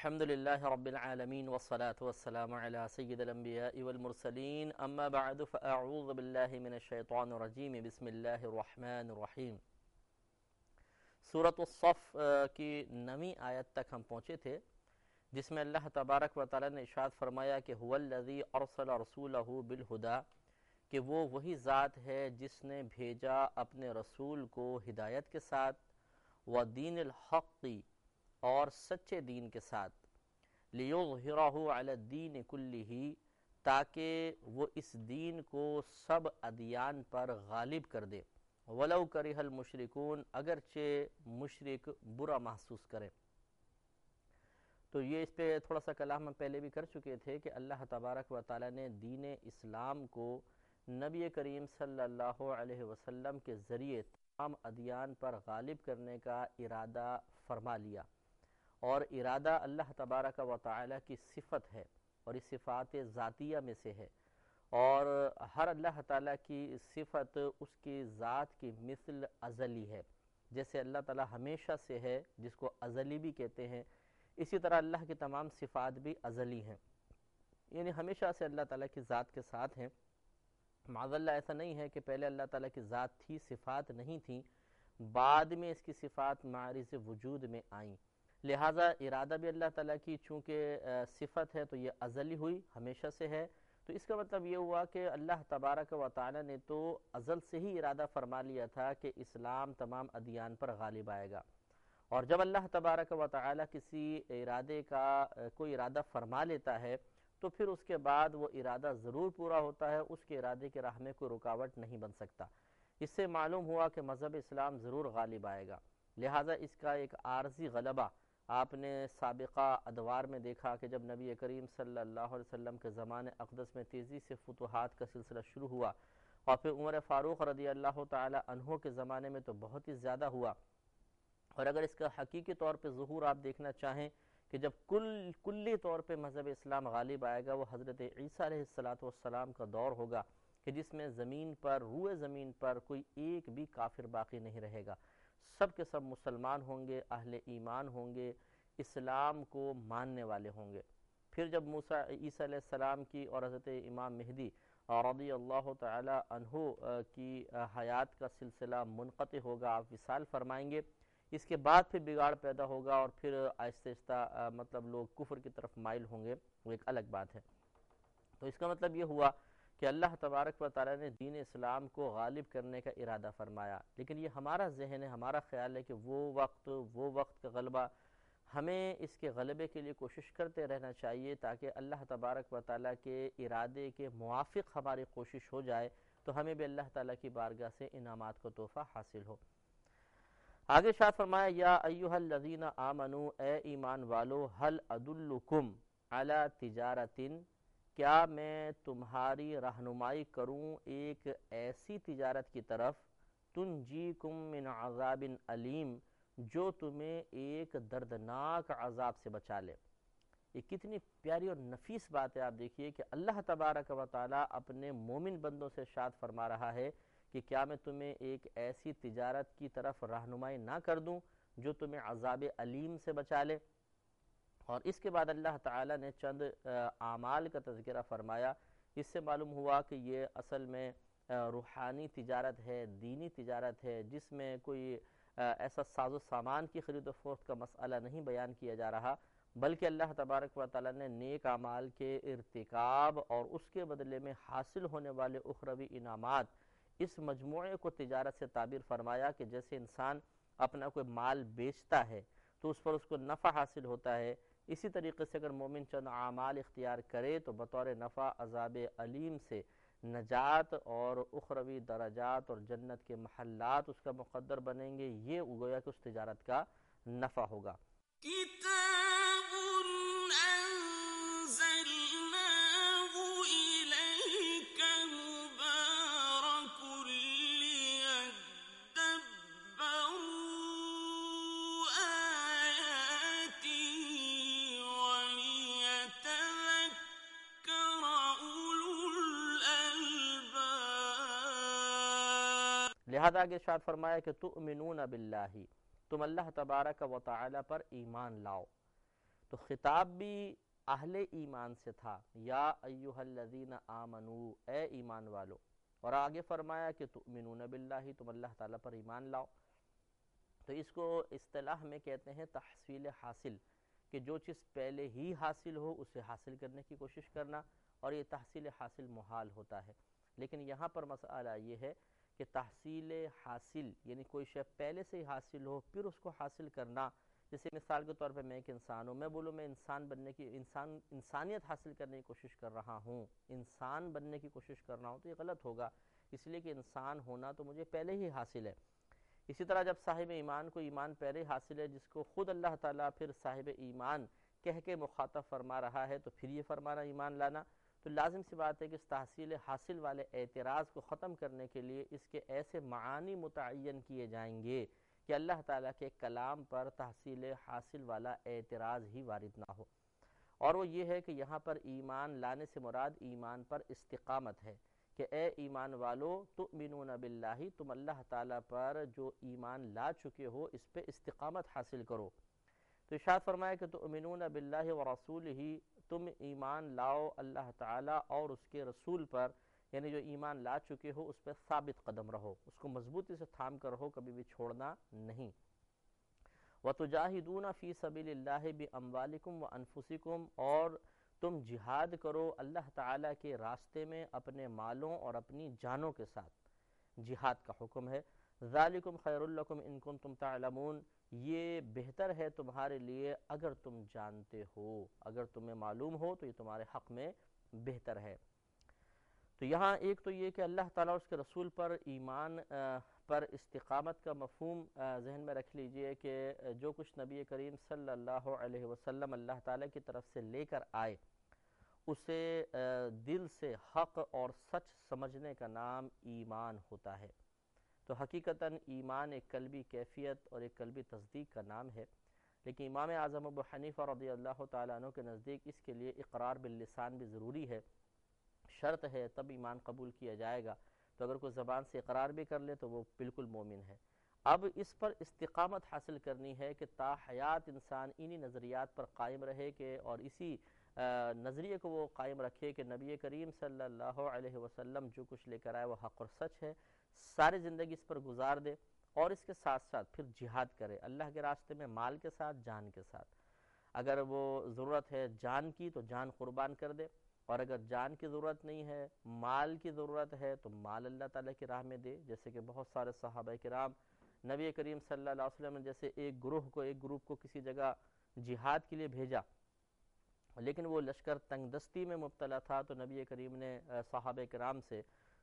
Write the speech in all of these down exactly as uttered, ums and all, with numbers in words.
الحمد لله رب العالمين والصلاة والسلام على سيد الأنبياء والمرسلين أما بعد فأعوذ بالله من الشيطان الرجيم بسم الله الرحمن الرحیم. سورۃ الصف کی نویں آیت تک ہم پہنچے تھے، جس میں اللہ تبارک و تعالی نے ارشاد فرمایا کہ هو الذی ارسل رسولہ بالہدی، کہ وہ وہی ذات ہے جس نے بھیجا اپنے رسول کو ہدایت کے ساتھ، ودین الحق، اور سچے دین کے ساتھ، لیظہرہ علی الدین کلہ، تاکہ وہ اس دین کو سب ادیان پر غالب کر دے، ولو کرہ المشرکون، اگرچہ مشرک برا محسوس کریں. تو یہ اس پہ تھوڑا سا کلام ہم پہلے بھی کر چکے تھے کہ اللہ تبارک و تعالی نے دین اسلام کو نبی کریم صلی اللہ علیہ وسلم کے ذریعے تمام ادیان پر غالب کرنے کا ارادہ فرما لیا، اور ارادہ اللہ تبارک و تعالی کی صفت ہے، اور اس صفات ذاتیہ میں سے ہے، اور ہر اللہ تعالیٰ کی صفت اس کی ذات کی مثل ازلی ہے. جیسے اللہ تعالیٰ ہمیشہ سے ہے جس کو ازلی بھی کہتے ہیں، اسی طرح اللہ کی تمام صفات بھی ازلی ہیں، یعنی ہمیشہ سے اللہ تعالیٰ کی ذات کے ساتھ ہیں. معاذ اللہ ایسا نہیں ہے کہ پہلے اللہ تعالیٰ کی ذات تھی، صفات نہیں تھیں، بعد میں اس کی صفات معرض وجود میں آئیں. لہٰذا ارادہ بھی اللہ تعالیٰ کی چونکہ صفت ہے تو یہ ازلی ہوئی، ہمیشہ سے ہے. تو اس کا مطلب یہ ہوا کہ اللہ تبارک و تعالی نے تو ازل سے ہی ارادہ فرما لیا تھا کہ اسلام تمام ادیان پر غالب آئے گا، اور جب اللہ تبارک و تعالی کسی ارادے کا کوئی ارادہ فرما لیتا ہے تو پھر اس کے بعد وہ ارادہ ضرور پورا ہوتا ہے، اس کے ارادے کے راہ میں کوئی رکاوٹ نہیں بن سکتا. اس سے معلوم ہوا کہ مذہب اسلام ضرور غالب آئے گا. لہٰذا اس کا ایک عارضی غلبہ آپ نے سابقہ ادوار میں دیکھا کہ جب نبی کریم صلی اللہ علیہ وسلم کے زمان اقدس میں تیزی سے فتوحات کا سلسلہ شروع ہوا، اور پھر عمر فاروق رضی اللہ تعالی عنہ کے زمانے میں تو بہت ہی زیادہ ہوا. اور اگر اس کا حقیقی طور پہ ظہور آپ دیکھنا چاہیں کہ جب کل کلی طور پہ مذہب اسلام غالب آئے گا، وہ حضرت عیسیٰ علیہ الصلاۃ والسلام کا دور ہوگا کہ جس میں زمین پر روئے زمین پر کوئی ایک بھی کافر باقی نہیں رہے گا، سب کے سب مسلمان ہوں گے، اہل ایمان ہوں گے، اسلام کو ماننے والے ہوں گے. پھر جب موسیٰ عیسیٰ علیہ السلام کی اور حضرت امام مہدی رضی اللہ تعالی عنہ کی حیات کا سلسلہ منقطع ہوگا، آپ وصال فرمائیں گے. اس کے بعد پھر بگاڑ پیدا ہوگا اور پھر آہستہ آہستہ مطلب لوگ کفر کی طرف مائل ہوں گے، وہ ایک الگ بات ہے. تو اس کا مطلب یہ ہوا کہ اللہ تبارک و تعالی نے دین اسلام کو غالب کرنے کا ارادہ فرمایا، لیکن یہ ہمارا ذہن ہے، ہمارا خیال ہے کہ وہ وقت وہ وقت کا غلبہ، ہمیں اس کے غلبے کے لیے کوشش کرتے رہنا چاہیے تاکہ اللہ تبارک و تعالیٰ کے ارادے کے موافق ہماری کوشش ہو جائے تو ہمیں بھی اللہ تعالیٰ کی بارگاہ سے انعامات کو تحفہ حاصل ہو. آگے ارشاد فرمایا یا ایھا الذین آمنوا، اے ایمان والو، هل ادلکم علی تجارۃ، کیا میں تمہاری رہنمائی کروں ایک ایسی تجارت کی طرف، تنجیکم من عذاب علیم، جو تمہیں ایک دردناک عذاب سے بچا لے. یہ کتنی پیاری اور نفیس بات ہے. آپ دیکھیے کہ اللہ تبارک و تعالیٰ اپنے مومن بندوں سے ارشاد فرما رہا ہے کہ کیا میں تمہیں ایک ایسی تجارت کی طرف رہنمائی نہ کر دوں جو تمہیں عذاب علیم سے بچا لے. اور اس کے بعد اللہ تعالیٰ نے چند اعمال کا تذکرہ فرمایا. اس سے معلوم ہوا کہ یہ اصل میں روحانی تجارت ہے، دینی تجارت ہے، جس میں کوئی ایسا ساز و سامان کی خرید و فروخت کا مسئلہ نہیں بیان کیا جا رہا، بلکہ اللہ تبارک و تعالیٰ نے نیک اعمال کے ارتکاب اور اس کے بدلے میں حاصل ہونے والے اخروی انعامات، اس مجموعے کو تجارت سے تعبیر فرمایا کہ جیسے انسان اپنا کوئی مال بیچتا ہے تو اس پر اس کو نفع حاصل ہوتا ہے، اسی طریقے سے اگر مومن چند اعمال اختیار کرے تو بطور نفع عذاب علیم سے نجات اور اخروی درجات اور جنت کے محلات اس کا مقدر بنیں گے. یہ گویا کہ اس تجارت کا نفع ہوگا. کتاب انزلناہ الیک مبارک لیدبروا آیاتہ ولیتذکر اولو الالباب. لہذا آگے ارشاد فرمایا کہ تؤمنون باللہ، تم اللہ تبارک و تعالی پر ایمان لاؤ. تو خطاب بھی اہل ایمان سے تھا، یا ایہا الذین آمنو، اے ایمان والو، اور آگے فرمایا کہ تؤمنون باللہ، تم اللہ تعالیٰ پر ایمان لاؤ۔ تو اس کو اصطلاح میں کہتے ہیں تحصیل حاصل، کہ جو چیز پہلے ہی حاصل ہو اسے حاصل کرنے کی کوشش کرنا، اور یہ تحصیل حاصل محال ہوتا ہے۔ لیکن یہاں پر مسئلہ یہ ہے کہ تحصیل حاصل یعنی کوئی شے پہلے سے ہی حاصل ہو پھر اس کو حاصل کرنا، جیسے مثال کے طور پہ میں ایک انسان ہوں، میں بولوں میں انسان بننے کی انسان انسانیت حاصل کرنے کی کوشش کر رہا ہوں، انسان بننے کی کوشش کر رہا ہوں، تو یہ غلط ہوگا، اس لیے کہ انسان ہونا تو مجھے پہلے ہی حاصل ہے۔ اسی طرح جب صاحب ایمان کو ایمان پہلے حاصل ہے، جس کو خود اللہ تعالیٰ پھر صاحب ایمان کہہ کے مخاطب فرما رہا ہے، تو پھر یہ فرمانا ایمان لانا، تو لازم سی بات ہے کہ اس تحصیل حاصل والے اعتراض کو ختم کرنے کے لیے اس کے ایسے معانی متعین کیے جائیں گے کہ اللہ تعالیٰ کے کلام پر تحصیل حاصل والا اعتراض ہی وارد نہ ہو۔ اور وہ یہ ہے کہ یہاں پر ایمان لانے سے مراد ایمان پر استقامت ہے، کہ اے ایمان والو تؤمنون باللہ، تم اللہ تعالیٰ پر جو ایمان لا چکے ہو اس پہ استقامت حاصل کرو۔ تو ارشاد فرمایا کہ تؤمنون باللہ ورسولہ، تم ایمان لاؤ اللہ تعالیٰ اور اس کے رسول پر، یعنی جو ایمان لا چکے ہو اس پہ ثابت قدم رہو، اس کو مضبوطی سے تھام کر رہو، کبھی بھی چھوڑنا نہیں۔ وَتُجَاهِدُونَ فِي سَبِيلِ اللَّهِ بِأَمْوَالِكُمْ وَأَنفُسِكُمْ، اور تم جہاد کرو اللہ تعالیٰ کے راستے میں اپنے مالوں اور اپنی جانوں کے ساتھ، جہاد کا حکم ہے۔ ذَلِكُمْ خَيْرٌ لَكُمْ إِن كُنتُمْ تَعْلَمُونَ، یہ بہتر ہے تمہارے لیے اگر تم جانتے ہو، اگر تمہیں معلوم ہو تو یہ تمہارے حق میں بہتر ہے۔ تو یہاں ایک تو یہ کہ اللہ تعالیٰ اور اس کے رسول پر ایمان پر استقامت کا مفہوم ذہن میں رکھ لیجئے کہ جو کچھ نبی کریم صلی اللہ علیہ وسلم اللہ تعالیٰ کی طرف سے لے کر آئے، اسے دل سے حق اور سچ سمجھنے کا نام ایمان ہوتا ہے۔ تو حقیقتاً ایمان ایک قلبی کیفیت اور ایک قلبی تصدیق کا نام ہے، لیکن امام اعظم ابو حنیفہ رضی اللہ تعالیٰ عنہ کے نزدیک اس کے لیے اقرار باللسان بھی ضروری ہے، شرط ہے، تب ایمان قبول کیا جائے گا۔ تو اگر کوئی زبان سے اقرار بھی کر لے تو وہ بالکل مومن ہے۔ اب اس پر استقامت حاصل کرنی ہے کہ تا حیات انسان انہی نظریات پر قائم رہے کہ اور اسی نظریے کو وہ قائم رکھے کہ نبی کریم صلی اللہ علیہ وسلم جو کچھ لے کر آئے وہ حق اور سچ ہے، ساری زندگی اس پر گزار دے، اور اس کے ساتھ ساتھ پھر جہاد کرے اللہ کے راستے میں، مال کے ساتھ، جان کے ساتھ۔ اگر وہ ضرورت ہے جان کی تو جان قربان کر دے، اور اگر جان کی ضرورت نہیں ہے، مال کی ضرورت ہے، تو مال اللہ تعالیٰ کی راہ میں دے، جیسے کہ بہت سارے صحابہ کرام نبی کریم صلی اللہ علیہ وسلم نے جیسے ایک گروہ کو ایک گروپ کو کسی جگہ جہاد کے لیے بھیجا، لیکن وہ لشکر تنگ دستی میں مبتلا تھا، تو نبی کریم نے صحابہ کرام سے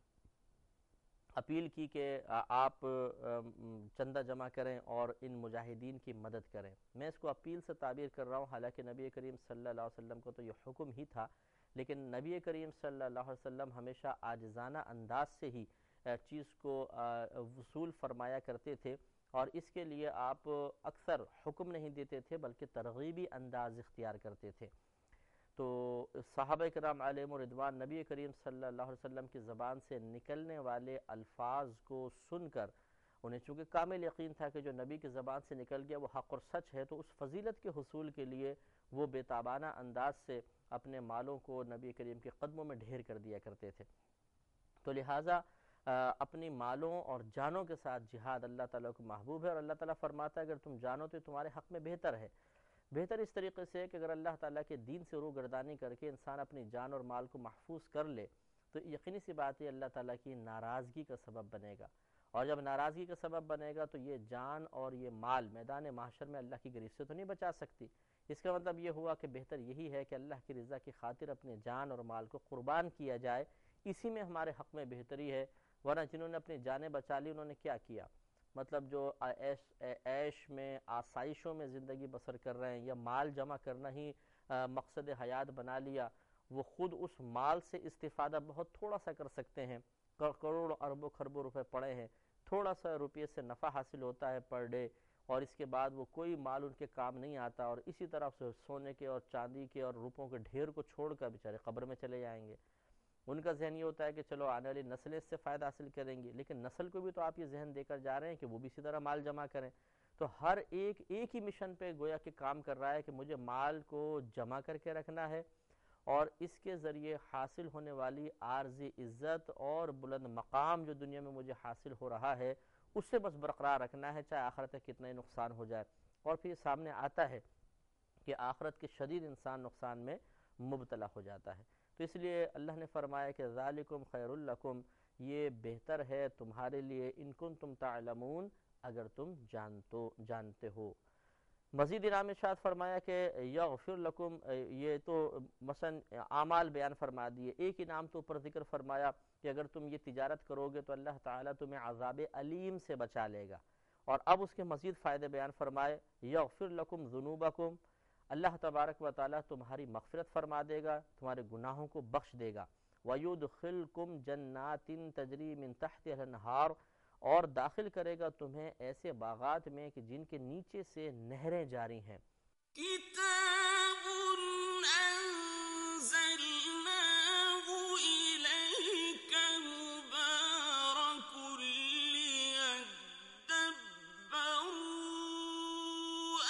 اپیل کی کہ آپ چندہ جمع کریں اور ان مجاہدین کی مدد کریں۔ میں اس کو اپیل سے تعبیر کر رہا ہوں، حالانکہ نبی کریم صلی اللہ علیہ وسلم کو تو یہ حکم ہی تھا، لیکن نبی کریم صلی اللہ علیہ وسلم ہمیشہ عاجزانہ انداز سے ہی چیز کو وصول فرمایا کرتے تھے، اور اس کے لیے آپ اکثر حکم نہیں دیتے تھے بلکہ ترغیبی انداز اختیار کرتے تھے۔ تو صحابہ کرام علیہم رضوان نبی کریم صلی اللہ علیہ وسلم کی زبان سے نکلنے والے الفاظ کو سن کر انہیں چونکہ کامل یقین تھا کہ جو نبی کی زبان سے نکل گیا وہ حق اور سچ ہے، تو اس فضیلت کے حصول کے لیے وہ بے تابانہ انداز سے اپنے مالوں کو نبی کریم کے قدموں میں ڈھیر کر دیا کرتے تھے۔ تو لہٰذا اپنی مالوں اور جانوں کے ساتھ جہاد اللہ تعالیٰ کو محبوب ہے، اور اللہ تعالیٰ فرماتا ہے اگر تم جانو تو تمہارے حق میں بہتر ہے۔ بہتر اس طریقے سے کہ اگر اللہ تعالیٰ کے دین سے روگردانی کر کے انسان اپنی جان اور مال کو محفوظ کر لے تو یقینی سی بات ہے اللہ تعالیٰ کی ناراضگی کا سبب بنے گا، اور جب ناراضگی کا سبب بنے گا تو یہ جان اور یہ مال میدان محشر میں اللہ کی گریز سے تو نہیں بچا سکتی۔ اس کا مطلب یہ ہوا کہ بہتر یہی ہے کہ اللہ کی رضا کی خاطر اپنے جان اور مال کو قربان کیا جائے، اسی میں ہمارے حق میں بہتری ہے۔ ورنہ جنہوں نے اپنی جانیں بچا لی انہوں نے کیا کیا؟ مطلب جو عیش عیش میں آسائشوں میں زندگی بسر کر رہے ہیں یا مال جمع کرنا ہی مقصد حیات بنا لیا، وہ خود اس مال سے استفادہ بہت تھوڑا سا کر سکتے ہیں، کروڑوں اربوں خربوں روپے پڑے ہیں، تھوڑا سا روپے سے نفع حاصل ہوتا ہے پر ڈے، اور اس کے بعد وہ کوئی مال ان کے کام نہیں آتا، اور اسی طرح سے سونے کے اور چاندی کے اور روپوں کے ڈھیر کو چھوڑ کر بیچارے قبر میں چلے جائیں گے۔ ان کا ذہن یہ ہوتا ہے کہ چلو آنے والی نسلیں اس سے فائدہ حاصل کریں گی، لیکن نسل کو بھی تو آپ یہ ذہن دے کر جا رہے ہیں کہ وہ بھی اسی طرح مال جمع کریں۔ تو ہر ایک ایک ہی مشن پہ گویا کہ کام کر رہا ہے کہ مجھے مال کو جمع کر کے رکھنا ہے اور اس کے ذریعے حاصل ہونے والی عارضی عزت اور بلند مقام جو دنیا میں مجھے حاصل ہو رہا ہے اسے بس برقرار رکھنا ہے، چاہے آخرت میں کتنا ہی نقصان ہو جائے۔ اور پھر سامنے آتا ہے کہ آخرت کے شدید انسان نقصان میں مبتلا ہو جاتا ہے۔ تو اس لیے اللہ نے فرمایا کہ ذالکم خیر لکم، یہ بہتر ہے تمہارے لیے، ان کنتم تعلمون، اگر تم جانتو جانتے ہو۔ مزید انعام ارشاد فرمایا کہ یغفر لکم، یہ تو مثلا اعمال بیان فرما دیے، ایک انعام تو اوپر ذکر فرمایا کہ اگر تم یہ تجارت کرو گے تو اللہ تعالیٰ تمہیں عذاب علیم سے بچا لے گا، اور اب اس کے مزید فائدے بیان فرمائے، یغفر لکم ذنوبکم، اللہ تبارک و تعالیٰ تمہاری مغفرت فرما دے گا، تمہارے گناہوں کو بخش دے گا، وَيُدْخِلْكُمْ جَنَّاتٍ تَجْرِي مِن تَحْتِهَا الْأَنْهَارُ، اور داخل کرے گا تمہیں ایسے باغات میں کہ جن کے نیچے سے نہریں جاری ہیں۔ كتاب أنزلناه إليك مبارك ليدبروا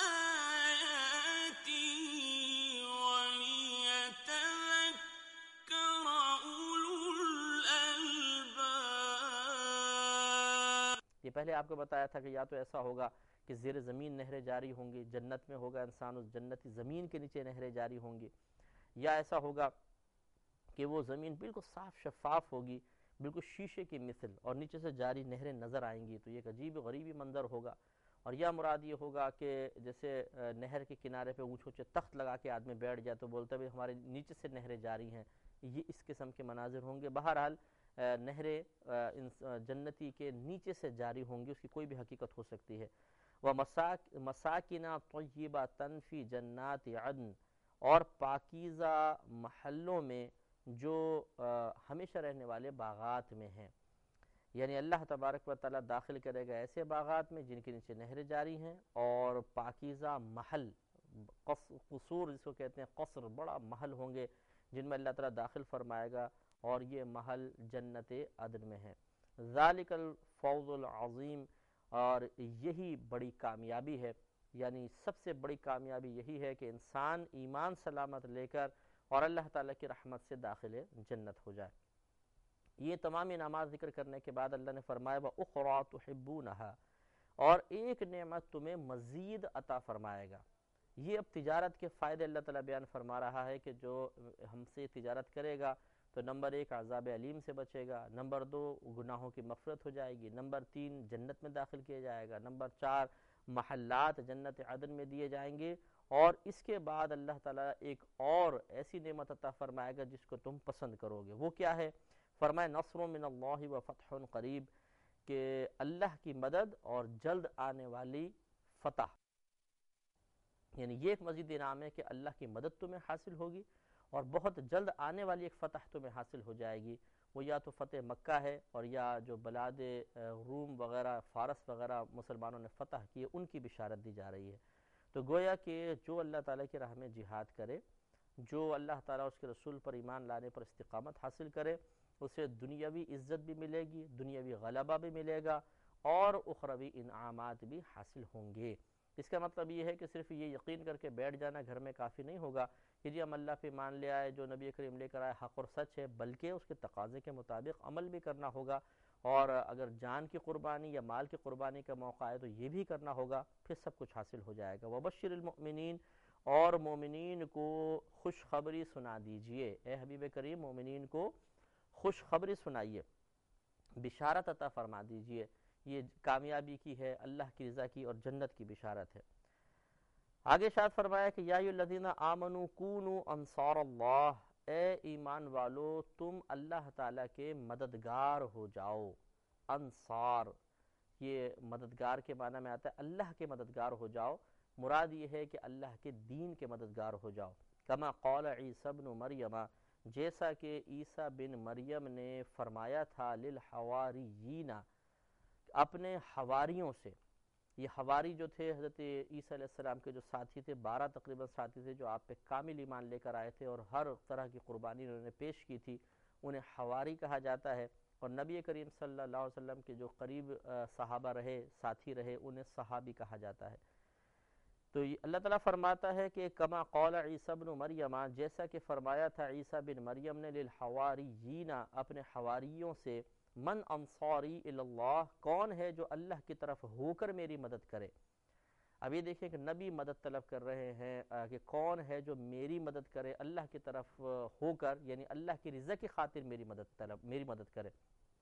آياته وليتذكر أولو الألباب۔ یہ پہلے آپ کو بتایا تھا کہ یا تو ایسا ہوگا کہ زیر زمین نہریں جاری ہوں گی، جنت میں ہوگا انسان اس جنتی زمین کے نیچے نہریں جاری ہوں گی، یا ایسا ہوگا کہ وہ زمین بالکل صاف شفاف ہوگی، بالکل شیشے کی مثل، اور نیچے سے جاری نہریں نظر آئیں گی، تو یہ ایک عجیب غریبی منظر ہوگا۔ اور یا مراد یہ ہوگا کہ جیسے نہر کے کنارے پہ اونچے اونچے تخت لگا کے آدمی بیٹھ جائے تو بولتا ہے ہمارے نیچے سے نہریں جاری ہیں، یہ اس قسم کے مناظر ہوں گے۔ بہرحال نہریں جنتی کے نیچے سے جاری ہوں گی، اس کی کوئی بھی حقیقت ہو سکتی ہے۔ وَمَسَاكِنَ طَيِّبَةً فِي جَنَّاتِ عَدْنٍ، اور پاکیزہ محلوں میں جو ہمیشہ رہنے والے باغات میں ہیں، یعنی اللہ تبارک و تعالیٰ داخل کرے گا ایسے باغات میں جن کے نیچے نہریں جاری ہیں، اور پاکیزہ محل، قصور جس کو کہتے ہیں، قصر، بڑا محل ہوں گے جن میں اللہ تعالیٰ داخل فرمائے گا، اور یہ محل جنت عدن میں ہے۔ ذالک الفوز العظیم، اور یہی بڑی کامیابی ہے، یعنی سب سے بڑی کامیابی یہی ہے کہ انسان ایمان سلامت لے کر اور اللہ تعالیٰ کی رحمت سے داخل جنت ہو جائے۔ یہ تمام انعامات ذکر کرنے کے بعد اللہ نے فرمایا وَأُخْرَى تُحِبُّونَهَا، اور ایک نعمت تمہیں مزید عطا فرمائے گا۔ یہ اب تجارت کے فائدے اللہ تعالیٰ بیان فرما رہا ہے کہ جو ہم سے تجارت کرے گا تو نمبر ایک عذاب علیم سے بچے گا، نمبر دو گناہوں کی مغفرت ہو جائے گی، نمبر تین جنت میں داخل کیا جائے گا، نمبر چار محلات جنت عدن میں دیے جائیں گے، اور اس کے بعد اللہ تعالیٰ ایک اور ایسی نعمت عطا فرمائے گا جس کو تم پسند کرو گے۔ وہ کیا ہے؟ فرمائے نصر من اللہ و فتح قریب، کہ اللہ کی مدد اور جلد آنے والی فتح، یعنی یہ ایک مزید انعام ہے کہ اللہ کی مدد تمہیں حاصل ہوگی اور بہت جلد آنے والی ایک فتح تمہیں حاصل ہو جائے گی۔ وہ یا تو فتح مکہ ہے، اور یا جو بلاد روم وغیرہ، فارس وغیرہ مسلمانوں نے فتح کیے، ان کی بشارت دی جا رہی ہے۔ تو گویا کہ جو اللہ تعالیٰ کی راہ میں جہاد کرے، جو اللہ تعالیٰ اس کے رسول پر ایمان لانے پر استقامت حاصل کرے، اسے دنیاوی عزت بھی ملے گی، دنیاوی غلبہ بھی ملے گا، اور اخروی انعامات بھی حاصل ہوں گے۔ اس کا مطلب یہ ہے کہ صرف یہ یقین کر کے بیٹھ جانا گھر میں کافی نہیں ہوگا کہ جی ہم اللہ پہ مان لے آئے، جو نبی کریم لے کر آئے حق اور سچ ہے، بلکہ اس کے تقاضے کے مطابق عمل بھی کرنا ہوگا، اور اگر جان کی قربانی یا مال کی قربانی کا موقع ہے تو یہ بھی کرنا ہوگا، پھر سب کچھ حاصل ہو جائے گا۔ وبشر المؤمنین، اور مومنین کو خوشخبری سنا دیجئے، اے حبیب کریم مومنین کو خوشخبری سنائیے، بشارت عطا فرما دیجئے، یہ کامیابی کی ہے، اللہ کی رضا کی اور جنت کی بشارت ہے۔ آگے ارشاد فرمایا کہ یا ایھا الذین آمنوا کونوا انصار اللہ، اے ایمان والو تم اللہ تعالیٰ کے مددگار ہو جاؤ۔ انصار، یہ مددگار کے معنی میں آتا ہے اللہ کے مددگار ہو جاؤ، مراد یہ ہے کہ اللہ کے دین کے مددگار ہو جاؤ۔ کما قال عیسی ابن مریم، جیسا کہ عیسیٰ بن مریم نے فرمایا تھا للحواریین، اپنے حواریوں سے۔ یہ حواری جو تھے حضرت عیسیٰ علیہ السلام کے جو ساتھی تھے، بارہ تقریباً ساتھی تھے جو آپ پہ کامل ایمان لے کر آئے تھے اور ہر طرح کی قربانی انہوں نے پیش کی تھی، انہیں حواری کہا جاتا ہے۔ اور نبی کریم صلی اللہ علیہ وسلم کے جو قریب صحابہ رہے، ساتھی رہے، انہیں صحابی کہا جاتا ہے۔ تو اللہ تعالیٰ فرماتا ہے کہ کما قول عیسیٰ بن مریم، جیسا کہ فرمایا تھا عیسیٰ بن مریم نے للحواریین، اپنے حواریوں سے، من انصاری اللہ، کون ہے جو اللہ کی طرف ہو کر میری مدد کرے۔ اب یہ دیکھیں کہ نبی مدد طلب کر رہے ہیں کہ کون ہے جو میری مدد کرے اللہ کی طرف ہو کر، یعنی اللہ کی رضا کی خاطر میری مدد طلب میری مدد کرے۔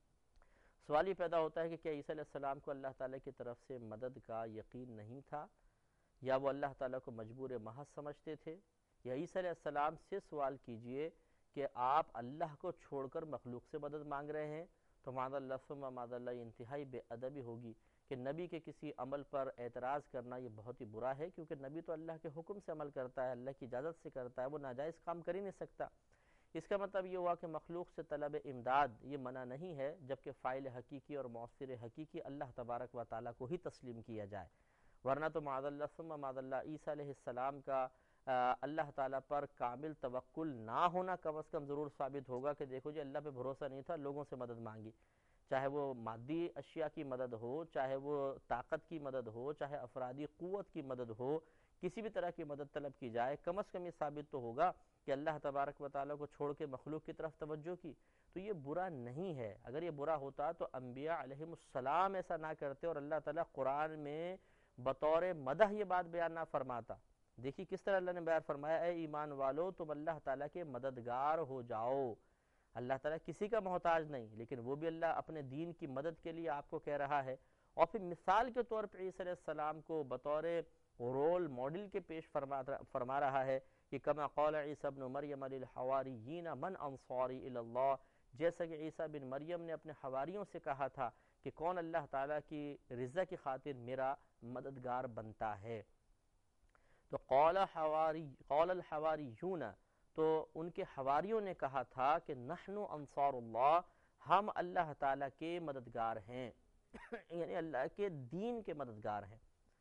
سوال یہ پیدا ہوتا ہے کہ کیا عیسیٰ علیہ السلام کو اللہ تعالیٰ کی طرف سے مدد کا یقین نہیں تھا، یا وہ اللہ تعالیٰ کو مجبور محض سمجھتے تھے؟ یا عیسیٰ علیہ السلام سے سوال کیجئے کہ آپ اللہ کو چھوڑ کر مخلوق سے مدد مانگ رہے ہیں، تو معاذ اللہ ثم معاذ اللہ انتہائی بے ادبی ہوگی کہ نبی کے کسی عمل پر اعتراض کرنا یہ بہت ہی برا ہے، کیونکہ نبی تو اللہ کے حکم سے عمل کرتا ہے، اللہ کی اجازت سے کرتا ہے، وہ ناجائز کام کر ہی نہیں سکتا۔ اس کا مطلب یہ ہوا کہ مخلوق سے طلب امداد یہ منع نہیں ہے، جبکہ فاعل حقیقی اور مؤثر حقیقی اللہ تبارک و تعالیٰ کو ہی تسلیم کیا جائے، ورنہ تو معاذ اللہ ثم معاذ اللہ عیسیٰ علیہ السلام کا اللہ تعالیٰ پر کامل توکل نہ ہونا کم از کم ضرور ثابت ہوگا کہ دیکھو جی اللہ پہ بھروسہ نہیں تھا، لوگوں سے مدد مانگی، چاہے وہ مادی اشیاء کی مدد ہو، چاہے وہ طاقت کی مدد ہو، چاہے افرادی قوت کی مدد ہو، کسی بھی طرح کی مدد طلب کی جائے، کم از کم یہ ثابت تو ہوگا کہ اللہ تبارک و تعالیٰ کو چھوڑ کے مخلوق کی طرف توجہ کی۔ تو یہ برا نہیں ہے، اگر یہ برا ہوتا تو انبیاء علیہم السلام ایسا نہ کرتے اور اللہ تعالیٰ قرآن میں بطور مدح یہ بات بیان نہ فرماتا۔ دیکھیے کس طرح اللہ نے بیان فرمایا، اے ایمان والو تم اللہ تعالیٰ کے مددگار ہو جاؤ۔ اللہ تعالیٰ کسی کا محتاج نہیں، لیکن وہ بھی اللہ اپنے دین کی مدد کے لیے آپ کو کہہ رہا ہے، اور پھر مثال کے طور پر عیسیٰ علیہ السلام کو بطور رول ماڈل کے پیش فرما رہا ہے کہ کما قول عیسیٰ بن مریم للحواریین من انصاری الی اللہ، جیسا کہ عیسیٰ بن مریم نے اپنے حواریوں سے کہا تھا کہ کون اللہ تعالیٰ کی رضا کی خاطر میرا مددگار بنتا ہے۔ تو قول حواری قول الحواریون، تو ان کے حواریوں نے کہا تھا کہ نحن انصار اللہ، ہم اللہ تعالیٰ کے مددگار ہیں، یعنی اللہ کے دین کے مددگار ہیں۔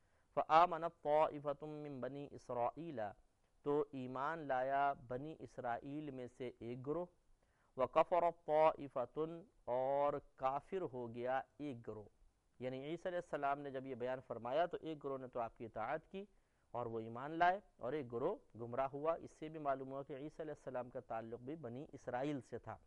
فآمنت طائفۃ من بنی اسرائیل، تو ایمان لایا بنی اسرائیل میں سے ایک گروہ، وکفرت طائفۃ، اور کافر ہو گیا ایک گروہ۔ یعنی عیسیٰ علیہ السلام نے جب یہ بیان فرمایا تو ایک گروہ نے تو آپ کی اطاعت کی اور وہ ایمان لائے، اور ایک گروہ گمراہ ہوا۔ اس سے بھی معلوم ہوا کہ عیسیٰ علیہ السلام کا تعلق بھی بنی اسرائیل سے تھا۔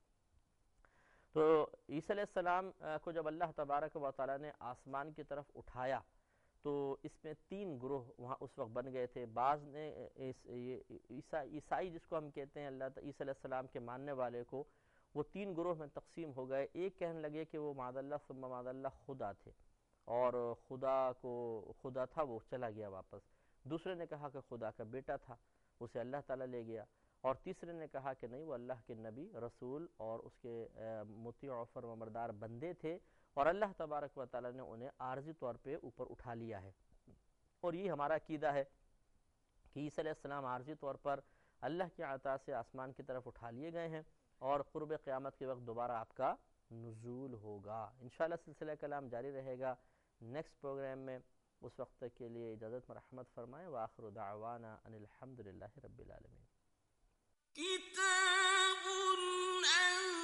تو عیسیٰ علیہ السلام کو جب اللہ تبارک و تعالیٰ نے آسمان کی طرف اٹھایا تو اس میں تین گروہ وہاں اس وقت بن گئے تھے۔ بعض نے عیسیٰ عیسائی جس کو ہم کہتے ہیں اللہ عیسیٰ علیہ السلام کے ماننے والے کو، وہ تین گروہ میں تقسیم ہو گئے۔ ایک کہنے لگے کہ وہ معاذ اللہ ثم معاذ اللہ خدا تھے، اور خدا کو خدا تھا وہ چلا گیا واپس۔ دوسرے نے کہا کہ خدا کا بیٹا تھا، اسے اللہ تعالیٰ لے گیا، اور تیسرے نے کہا کہ نہیں وہ اللہ کے نبی رسول اور اس کے مطیع و فرمانبردار بندے تھے، اور اللہ تبارک و تعالیٰ نے انہیں عارضی طور پہ اوپر اٹھا لیا ہے۔ اور یہ ہمارا عقیدہ ہے کہ عیسیٰ علیہ السلام عارضی طور پر اللہ کی عطا سے آسمان کی طرف اٹھا لیے گئے ہیں، اور قرب قیامت کے وقت دوبارہ آپ کا نزول ہوگا۔ انشاءاللہ سلسلہ کلام جاری رہے گا نیکسٹ پروگرام میں۔ اس وقت تک کے لیے اجازت مرحمت فرمائیں، وآخر دعوانا ان الحمدللہ رب العالمین۔ کتاب